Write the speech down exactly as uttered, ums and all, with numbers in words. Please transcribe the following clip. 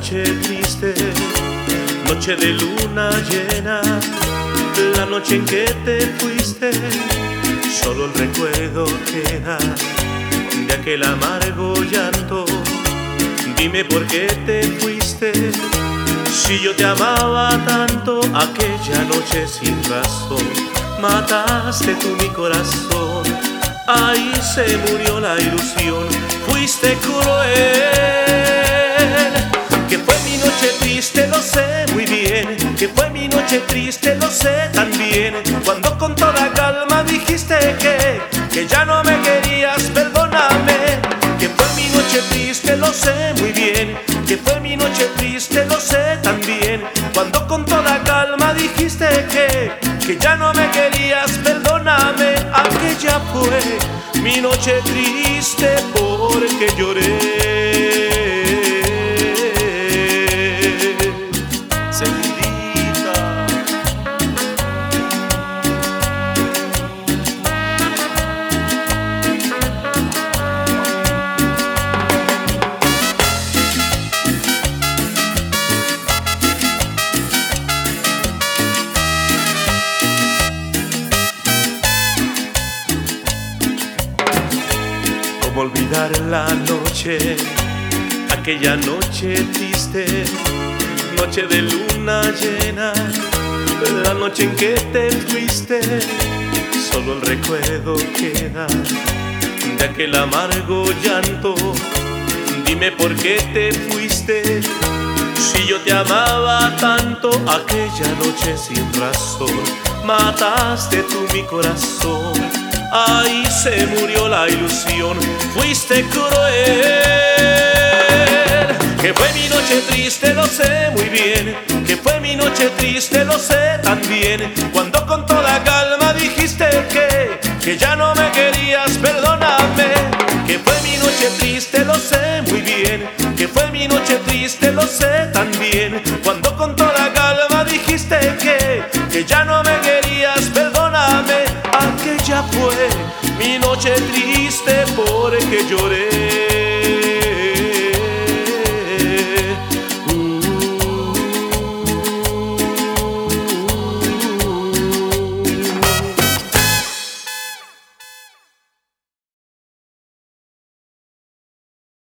noche triste, noche de luna llena, la noche en que te fuiste, solo el recuerdo queda de aquel amargo llanto. Dime por qué te fuiste, si yo te amaba tanto. Aquella noche sin razón mataste tú mi corazón, ahí se murió la ilusión, fuiste cruel. Que fue mi noche triste, lo sé muy bien, que fue mi noche triste, lo sé también, cuando con toda calma dijiste que, que ya no me querías, perdóname. Que fue mi noche triste, lo sé muy bien, que fue mi noche triste, lo sé también, cuando con toda calma dijiste que, que ya no me querías, perdóname. Aquella fue mi noche triste porque lloré. ¿Cómo olvidar la noche, aquella noche triste, noche de luna llena, la noche en que te fuiste? Solo el recuerdo queda de aquel amargo llanto. Dime por qué te fuiste, si yo te amaba tanto. Aquella noche sin razón mataste tú mi corazón, ahí se murió la ilusión, fuiste cruel. Que fue mi noche triste, lo sé muy bien, que fue mi noche triste, lo sé también, cuando con toda calma dijiste que, que ya no me querías, perdóname. Que fue mi noche triste, lo sé muy bien, que fue mi noche triste, lo sé también, cuando con toda calma dijiste que, que ya no me querías, perdóname. Aquella fue mi noche triste porque lloré.